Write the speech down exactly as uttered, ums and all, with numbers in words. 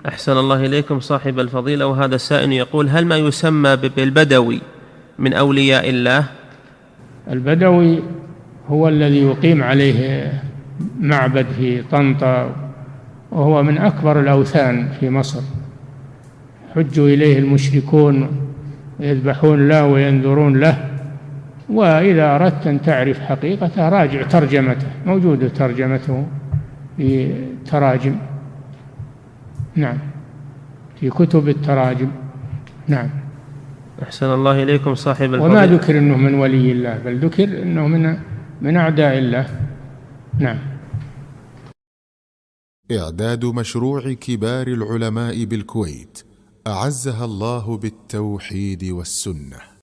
أحسن الله إليكم صاحب الفضيلة. وهذا السائل يقول: هل ما يسمى بالبدوي من أولياء الله؟ البدوي هو الذي يقيم عليه معبد في طنطا، وهو من أكبر الأوثان في مصر، حج إليه المشركون يذبحون له وينذرون له. وإذا أردت أن تعرف حقيقته راجع ترجمته، موجودة ترجمته في تراجم، نعم، في كتب التراجم، نعم. أحسن الله إليكم صاحب الفضيلة. وما ذكر أنه من ولي الله، بل ذكر أنه من من أعداء الله، نعم. إعداد مشروع كبار العلماء بالكويت أعزها الله بالتوحيد والسنة.